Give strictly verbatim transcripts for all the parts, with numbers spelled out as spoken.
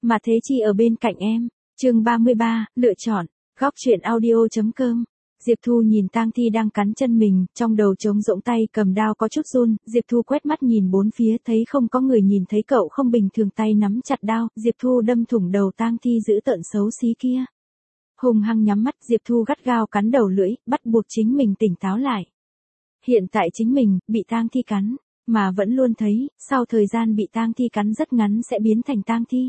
Mà Thế Chi ở bên cạnh em. Chương ba mươi ba, lựa chọn. Góc truyện audio.com. Diệp Thu nhìn Tang Thi đang cắn chân mình, trong đầu trống rỗng tay cầm đao có chút run, Diệp Thu quét mắt nhìn bốn phía thấy không có người nhìn thấy cậu không bình thường tay nắm chặt đao, Diệp Thu đâm thủng đầu Tang Thi dữ tợn xấu xí kia. Hùng hăng nhắm mắt, Diệp Thu gắt gao cắn đầu lưỡi, bắt buộc chính mình tỉnh táo lại. Hiện tại chính mình, bị Tang Thi cắn, mà vẫn luôn thấy, sau thời gian bị Tang Thi cắn rất ngắn sẽ biến thành Tang Thi.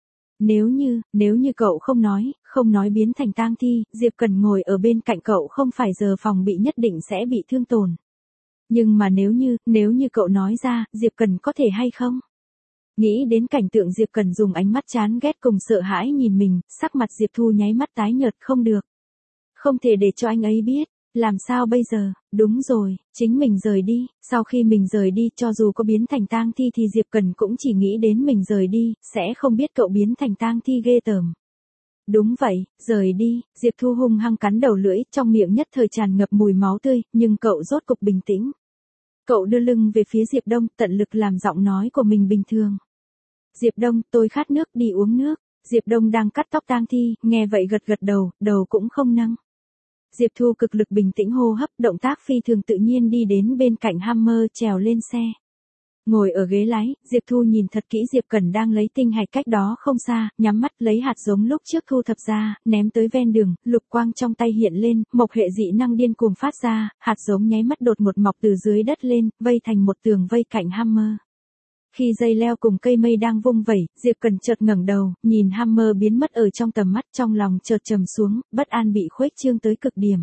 Nếu như, nếu như cậu không nói, không nói biến thành Tang Thi, Diệp Cần ngồi ở bên cạnh cậu không phải giờ phòng bị nhất định sẽ bị thương tổn. Nhưng mà nếu như, nếu như cậu nói ra, Diệp Cần có thể hay không? Nghĩ đến cảnh tượng Diệp Cần dùng ánh mắt chán ghét cùng sợ hãi nhìn mình, sắc mặt Diệp Thu nháy mắt tái nhợt không được. Không thể để cho anh ấy biết. Làm sao bây giờ? Đúng rồi, chính mình rời đi, sau khi mình rời đi cho dù có biến thành Tang Thi thì Diệp Cần cũng chỉ nghĩ đến mình rời đi, sẽ không biết cậu biến thành Tang Thi ghê tởm. Đúng vậy, rời đi, Diệp Thu hung hăng cắn đầu lưỡi, trong miệng nhất thời tràn ngập mùi máu tươi, nhưng cậu rốt cục bình tĩnh. Cậu đưa lưng về phía Diệp Đông, tận lực làm giọng nói của mình bình thường. Diệp Đông, tôi khát nước, đi uống nước. Diệp Đông đang cắt tóc Tang Thi, nghe vậy gật gật đầu, đầu cũng không nâng. Diệp Thu cực lực bình tĩnh hô hấp, động tác phi thường tự nhiên đi đến bên cạnh Hammer trèo lên xe. Ngồi ở ghế lái, Diệp Thu nhìn thật kỹ Diệp Cần đang lấy tinh hạch cách đó không xa, nhắm mắt lấy hạt giống lúc trước thu thập ra, ném tới ven đường, lục quang trong tay hiện lên, mộc hệ dị năng điên cuồng phát ra, hạt giống nháy mắt đột một mọc từ dưới đất lên, vây thành một tường vây cạnh Hammer. Khi dây leo cùng cây mây đang vung vẩy, Diệp Cần chợt ngẩng đầu, nhìn Hammer biến mất ở trong tầm mắt, trong lòng chợt trầm xuống, bất an bị khuếch trương tới cực điểm.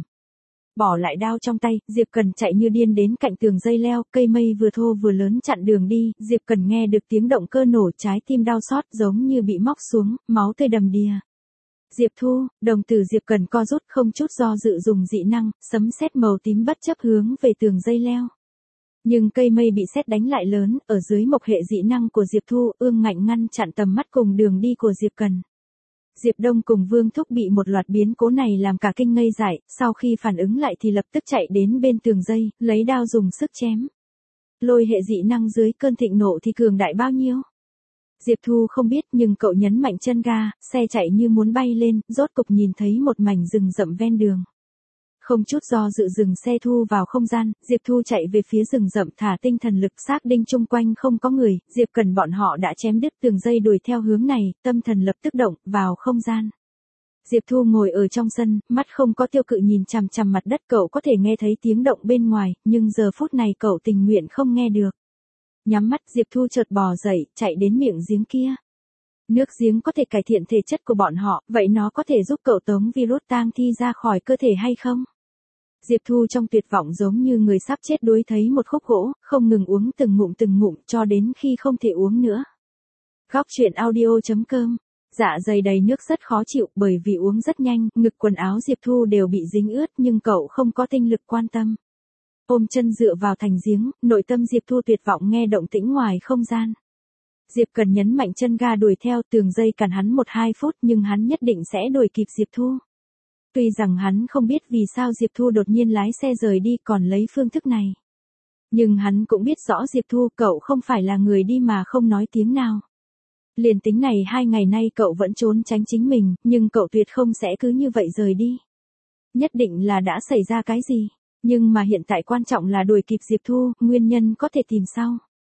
Bỏ lại đao trong tay, Diệp Cần chạy như điên đến cạnh tường dây leo, cây mây vừa thô vừa lớn chặn đường đi, Diệp Cần nghe được tiếng động cơ nổ, trái tim đau xót giống như bị móc xuống, máu tươi đầm đìa. Diệp Thu, đồng tử Diệp Cần co rút không chút do dự dùng dị năng, sấm sét màu tím bất chấp hướng về tường dây leo. Nhưng cây mây bị sét đánh lại lớn, ở dưới mộc hệ dị năng của Diệp Thu, ương ngạnh ngăn chặn tầm mắt cùng đường đi của Diệp Cần. Diệp Đông cùng Vương Thúc bị một loạt biến cố này làm cả kinh ngây dại, sau khi phản ứng lại thì lập tức chạy đến bên tường dây, lấy đao dùng sức chém. Lôi hệ dị năng dưới cơn thịnh nộ thì cường đại bao nhiêu? Diệp Thu không biết nhưng cậu nhấn mạnh chân ga, xe chạy như muốn bay lên, rốt cục nhìn thấy một mảnh rừng rậm ven đường. Không chút do dự dừng xe thu vào không gian, Diệp Thu chạy về phía rừng rậm thả tinh thần lực xác định chung quanh không có người, Diệp Cần bọn họ đã chém đứt tường dây đuổi theo hướng này, tâm thần lập tức động, vào không gian. Diệp Thu ngồi ở trong sân, mắt không có tiêu cự nhìn chằm chằm mặt đất, cậu có thể nghe thấy tiếng động bên ngoài, nhưng giờ phút này cậu tình nguyện không nghe được. Nhắm mắt Diệp Thu chợt bò dậy, chạy đến miệng giếng kia. Nước giếng có thể cải thiện thể chất của bọn họ, vậy nó có thể giúp cậu tống virus Tang Thi ra khỏi cơ thể hay không? Diệp Thu trong tuyệt vọng giống như người sắp chết đuối thấy một khúc gỗ, không ngừng uống từng ngụm từng ngụm cho đến khi không thể uống nữa. Góc truyện audio.com. Dạ dày đầy nước rất khó chịu bởi vì uống rất nhanh, ngực quần áo Diệp Thu đều bị dính ướt nhưng cậu không có tinh lực quan tâm. Ôm chân dựa vào thành giếng, nội tâm Diệp Thu tuyệt vọng nghe động tĩnh ngoài không gian. Diệp Cần nhấn mạnh chân ga đuổi theo, tường dây cản hắn một hai phút nhưng hắn nhất định sẽ đuổi kịp Diệp Thu. Tuy rằng hắn không biết vì sao Diệp Thu đột nhiên lái xe rời đi còn lấy phương thức này. Nhưng hắn cũng biết rõ Diệp Thu cậu không phải là người đi mà không nói tiếng nào. Liền tính này hai ngày nay cậu vẫn trốn tránh chính mình, nhưng cậu tuyệt không sẽ cứ như vậy rời đi. Nhất định là đã xảy ra cái gì, nhưng mà hiện tại quan trọng là đuổi kịp Diệp Thu, nguyên nhân có thể tìm sau.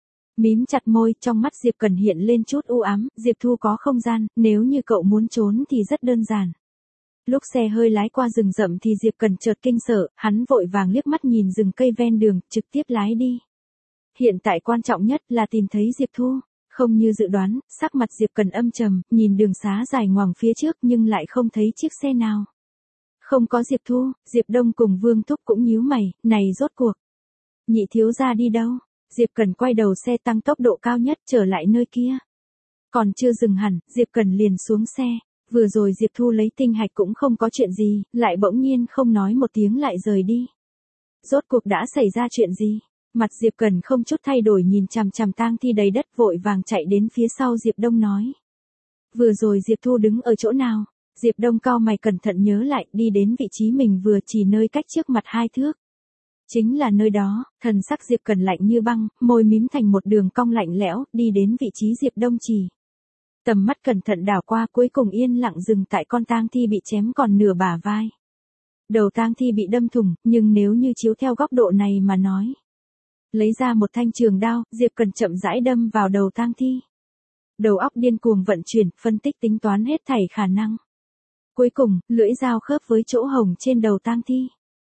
Mím chặt môi, trong mắt Diệp Cần hiện lên chút u ám, Diệp Thu có không gian, nếu như cậu muốn trốn thì rất đơn giản. Lúc xe hơi lái qua rừng rậm thì Diệp Cần chợt kinh sợ, hắn vội vàng liếc mắt nhìn rừng cây ven đường, trực tiếp lái đi. Hiện tại quan trọng nhất là tìm thấy Diệp Thu, không như dự đoán, sắc mặt Diệp Cần âm trầm, nhìn đường xá dài ngoằng phía trước nhưng lại không thấy chiếc xe nào. Không có Diệp Thu, Diệp Đông cùng Vương Thúc cũng nhíu mày, này rốt cuộc. Nhị thiếu gia đi đâu? Diệp Cần quay đầu xe tăng tốc độ cao nhất trở lại nơi kia. Còn chưa dừng hẳn, Diệp Cần liền xuống xe. Vừa rồi Diệp Thu lấy tinh hạch cũng không có chuyện gì, lại bỗng nhiên không nói một tiếng lại rời đi. Rốt cuộc đã xảy ra chuyện gì? Mặt Diệp Cần không chút thay đổi nhìn chằm chằm Tang Thi đầy đất vội vàng chạy đến phía sau Diệp Đông nói. Vừa rồi Diệp Thu đứng ở chỗ nào? Diệp Đông cau mày cẩn thận nhớ lại, đi đến vị trí mình vừa chỉ nơi cách trước mặt hai thước. Chính là nơi đó, thần sắc Diệp Cần lạnh như băng, môi mím thành một đường cong lạnh lẽo, đi đến vị trí Diệp Đông chỉ. Tầm mắt cẩn thận đảo qua cuối cùng yên lặng dừng tại con tang thi bị chém còn nửa bả vai. Đầu tang thi bị đâm thủng, nhưng nếu như chiếu theo góc độ này mà nói. Lấy ra một thanh trường đao, Diệp Cần chậm rãi đâm vào đầu tang thi. Đầu óc điên cuồng vận chuyển, phân tích tính toán hết thảy khả năng. Cuối cùng, lưỡi dao khớp với chỗ hồng trên đầu tang thi.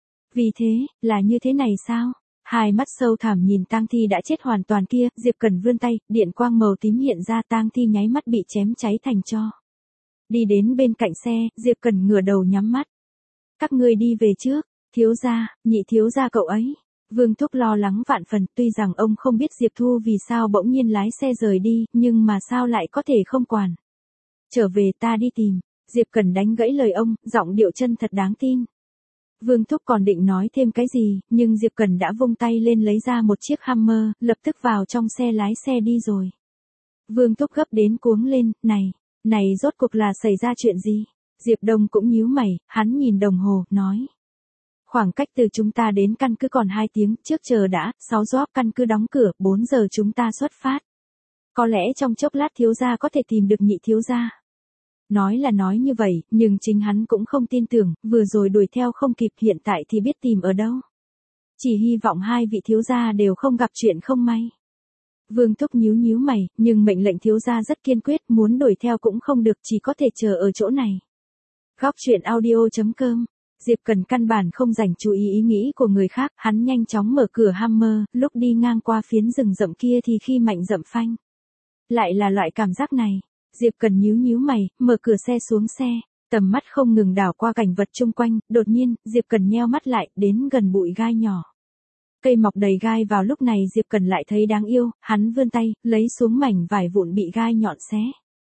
Vì thế, là như thế này sao? Hai mắt sâu thẳm nhìn tang thi đã chết hoàn toàn kia, Diệp Cần vươn tay, điện quang màu tím hiện ra, tang thi nháy mắt bị chém cháy thành tro. Đi đến bên cạnh xe, Diệp Cần ngửa đầu nhắm mắt. Các ngươi đi về trước, thiếu gia, nhị thiếu gia cậu ấy. Vương Thúc lo lắng vạn phần, tuy rằng ông không biết Diệp Thu vì sao bỗng nhiên lái xe rời đi, nhưng mà sao lại có thể không quản. Trở về ta đi tìm, Diệp Cần đánh gãy lời ông, giọng điệu chân thật đáng tin. Vương Thúc còn định nói thêm cái gì, nhưng Diệp Cần đã vung tay lên lấy ra một chiếc Hammer, lập tức vào trong xe lái xe đi rồi. Vương Thúc gấp đến cuống lên, này, này rốt cuộc là xảy ra chuyện gì? Diệp Đông cũng nhíu mày, hắn nhìn đồng hồ, nói. Khoảng cách từ chúng ta đến căn cứ còn hai tiếng, trước chờ đã, sáu gióp căn cứ đóng cửa, bốn giờ chúng ta xuất phát. Có lẽ trong chốc lát thiếu gia có thể tìm được nhị thiếu gia. Nói là nói như vậy, nhưng chính hắn cũng không tin tưởng, vừa rồi đuổi theo không kịp, hiện tại thì biết tìm ở đâu. Chỉ hy vọng hai vị thiếu gia đều không gặp chuyện không may. Vương Thúc nhíu nhíu mày, nhưng mệnh lệnh thiếu gia rất kiên quyết, muốn đuổi theo cũng không được, chỉ có thể chờ ở chỗ này. Góc truyện audio chấm com. Diệp Cần căn bản không dành chú ý ý nghĩ của người khác, hắn nhanh chóng mở cửa Hammer, lúc đi ngang qua phiến rừng rậm kia thì khi mạnh dậm phanh. Lại là loại cảm giác này. Diệp Cần nhíu nhíu mày, mở cửa xe xuống xe, tầm mắt không ngừng đảo qua cảnh vật chung quanh, đột nhiên, Diệp Cần nheo mắt lại, đến gần bụi gai nhỏ. Cây mọc đầy gai vào lúc này Diệp Cần lại thấy đáng yêu, hắn vươn tay, lấy xuống mảnh vải vụn bị gai nhọn xé.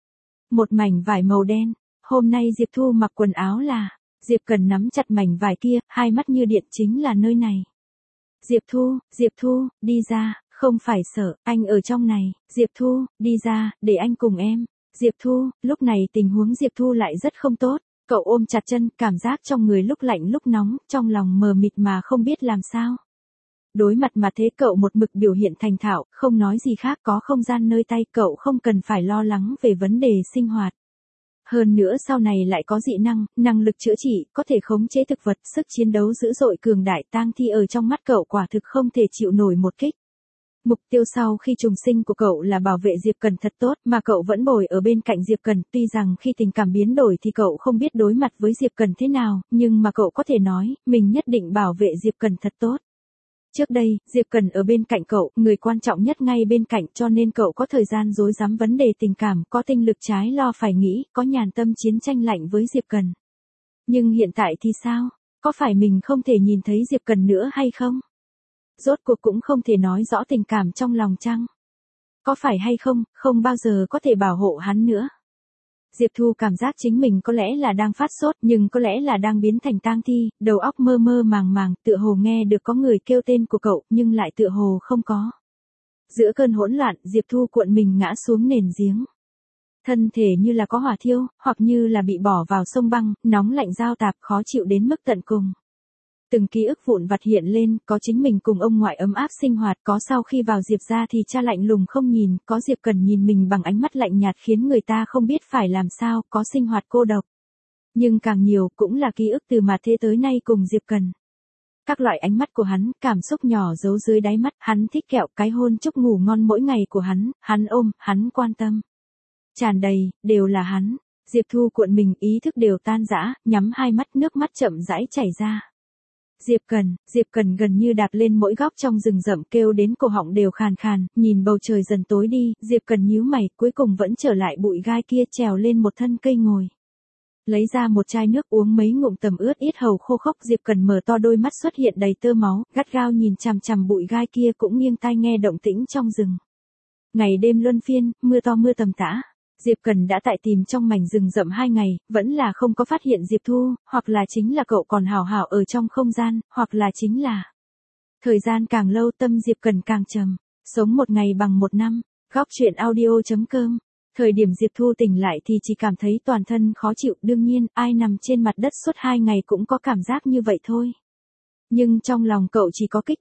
Một mảnh vải màu đen, hôm nay Diệp Thu mặc quần áo là, Diệp Cần nắm chặt mảnh vải kia, hai mắt như điện, chính là nơi này. Diệp Thu, Diệp Thu, đi ra, không phải sợ, anh ở trong này, Diệp Thu, đi ra, để anh cùng em. Diệp Thu, lúc này tình huống Diệp Thu lại rất không tốt, cậu ôm chặt chân, cảm giác trong người lúc lạnh lúc nóng, trong lòng mờ mịt mà không biết làm sao. Đối mặt mà thế cậu một mực biểu hiện thành thạo, không nói gì khác, có không gian nơi tay, cậu không cần phải lo lắng về vấn đề sinh hoạt. Hơn nữa sau này lại có dị năng, năng lực chữa trị, có thể khống chế thực vật, sức chiến đấu dữ dội cường đại, tang thi ở trong mắt cậu quả thực không thể chịu nổi một kích. Mục tiêu sau khi trùng sinh của cậu là bảo vệ Diệp Cần thật tốt, mà cậu vẫn bồi ở bên cạnh Diệp Cần, tuy rằng khi tình cảm biến đổi thì cậu không biết đối mặt với Diệp Cần thế nào, nhưng mà cậu có thể nói, mình nhất định bảo vệ Diệp Cần thật tốt. Trước đây, Diệp Cần ở bên cạnh cậu, người quan trọng nhất ngay bên cạnh, cho nên cậu có thời gian rối rắm vấn đề tình cảm, có tinh lực trái lo phải nghĩ, có nhàn tâm chiến tranh lạnh với Diệp Cần. Nhưng hiện tại thì sao? Có phải mình không thể nhìn thấy Diệp Cần nữa hay không? Rốt cuộc cũng không thể nói rõ tình cảm trong lòng chăng? Có phải hay không, không bao giờ có thể bảo hộ hắn nữa. Diệp Thu cảm giác chính mình có lẽ là đang phát sốt, nhưng có lẽ là đang biến thành tang thi, đầu óc mơ mơ màng màng, tựa hồ nghe được có người kêu tên của cậu, nhưng lại tựa hồ không có. Giữa cơn hỗn loạn, Diệp Thu cuộn mình ngã xuống nền giếng. Thân thể như là có hỏa thiêu, hoặc như là bị bỏ vào sông băng, nóng lạnh giao tạp, khó chịu đến mức tận cùng. Từng ký ức vụn vặt hiện lên, có chính mình cùng ông ngoại ấm áp sinh hoạt, có sau khi vào Diệp ra thì cha lạnh lùng không nhìn, có Diệp Cần nhìn mình bằng ánh mắt lạnh nhạt khiến người ta không biết phải làm sao, có sinh hoạt cô độc. Nhưng càng nhiều cũng là ký ức từ mà thế tới nay cùng Diệp Cần. Các loại ánh mắt của hắn, cảm xúc nhỏ giấu dưới đáy mắt, hắn thích kẹo, cái hôn chúc ngủ ngon mỗi ngày của hắn, hắn ôm, hắn quan tâm. Tràn đầy, đều là hắn. Diệp Thu cuộn mình, ý thức đều tan rã, nhắm hai mắt, nước mắt chậm rãi chảy ra. Diệp Cần, Diệp Cần gần như đạp lên mỗi góc trong rừng rậm, kêu đến cổ họng đều khàn khàn, nhìn bầu trời dần tối đi, Diệp Cần nhíu mày, cuối cùng vẫn trở lại bụi gai kia, trèo lên một thân cây ngồi. Lấy ra một chai nước uống mấy ngụm tầm ướt ít hầu khô khốc, Diệp Cần mở to đôi mắt xuất hiện đầy tơ máu, gắt gao nhìn chằm chằm bụi gai kia, cũng nghiêng tai nghe động tĩnh trong rừng. Ngày đêm luân phiên, mưa to mưa tầm tã. Diệp Cần đã tại tìm trong mảnh rừng rậm hai ngày, vẫn là không có phát hiện Diệp Thu, hoặc là chính là cậu còn hào hào ở trong không gian, hoặc là chính là... Thời gian càng lâu tâm Diệp Cần càng trầm, sống một ngày bằng một năm, góc truyện audio chấm com. Thời điểm Diệp Thu tỉnh lại thì chỉ cảm thấy toàn thân khó chịu, đương nhiên, ai nằm trên mặt đất suốt hai ngày cũng có cảm giác như vậy thôi. Nhưng trong lòng cậu chỉ có kích động,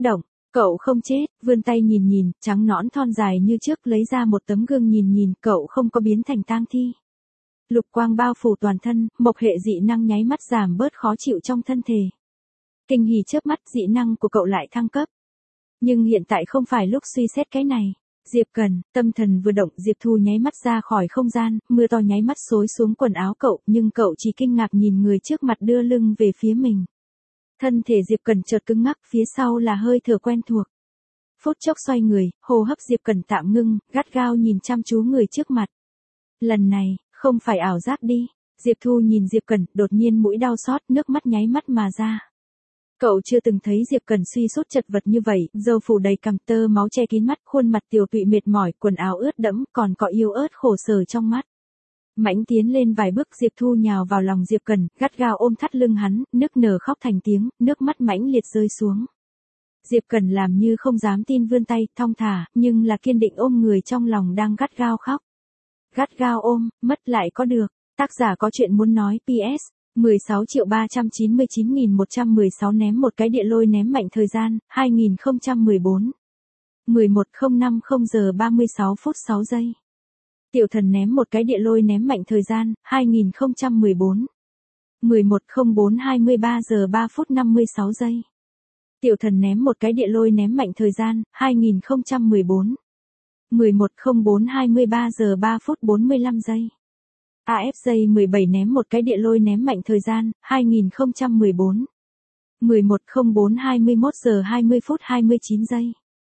Cậu không chết, vươn tay nhìn nhìn, trắng nõn thon dài như trước, lấy ra một tấm gương nhìn nhìn, cậu không có biến thành tang thi. Lục quang bao phủ toàn thân, mộc hệ dị năng nháy mắt giảm bớt khó chịu trong thân thể. Kinh hỉ chớp mắt, dị năng của cậu lại thăng cấp. Nhưng hiện tại không phải lúc suy xét cái này. Diệp Cần, tâm thần vừa động, Diệp Thu nháy mắt ra khỏi không gian, mưa to nháy mắt xối xuống quần áo cậu, nhưng cậu chỉ kinh ngạc nhìn người trước mặt đưa lưng về phía mình. Thân thể Diệp Cần chợt cứng ngắc, phía sau là hơi thở quen thuộc. Phút chốc xoay người, hô hấp Diệp Cần tạm ngưng, gắt gao nhìn chăm chú người trước mặt. Lần này, không phải ảo giác đi. Diệp Thu nhìn Diệp Cần, đột nhiên mũi đau xót, nước mắt nháy mắt mà ra. Cậu chưa từng thấy Diệp Cần suy sút chật vật như vậy, râu phủ đầy cằm, tơ máu che kín mắt, khuôn mặt tiều tụy mệt mỏi, quần áo ướt đẫm, còn có yếu ớt khổ sở trong mắt. Mãnh tiến lên vài bước, Diệp Thu nhào vào lòng Diệp Cần, gắt gao ôm thắt lưng hắn, nức nở khóc thành tiếng, nước mắt mãnh liệt rơi xuống. Diệp Cần làm như không dám tin, vươn tay, thong thả, nhưng là kiên định ôm người trong lòng đang gắt gao khóc. Gắt gao ôm, mất lại có được. Tác giả có chuyện muốn nói. pê ét mười sáu triệu ba trăm chín mươi chín nghìn một trăm mười sáu ném một cái địa lôi ném mạnh thời gian, hai nghìn không trăm mười bốn. mười một không năm không giờ ba mươi sáu phút sáu giây. Tiểu thần ném một cái địa lôi ném mạnh thời gian, hai nghìn không trăm mười bốn. mười một không bốn hai mươi ba giờ ba phút năm mươi sáu giây. Tiểu thần ném một cái địa lôi ném mạnh thời gian, hai nghìn không trăm mười bốn. mười một không bốn hai mươi ba giờ ba phút bốn mươi lăm giây. a ép J mười bảy ném một cái địa lôi ném mạnh thời gian, hai nghìn không trăm mười bốn. mười một không bốn hai mươi mốt giờ hai mươi phút hai mươi chín giây.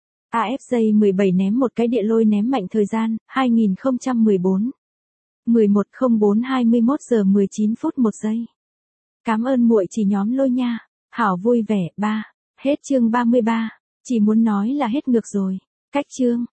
a ép J mười bảy ném một cái địa lôi ném mạnh thời gian, hai nghìn không trăm mười bốn. mười một không bốn hai mươi mốt giờ mười chín phút một giây. Cảm ơn muội chỉ nhóm lôi nha. Hảo vui vẻ. ba. Hết chương ba mươi ba. Chỉ muốn nói là hết ngược rồi. Cách chương.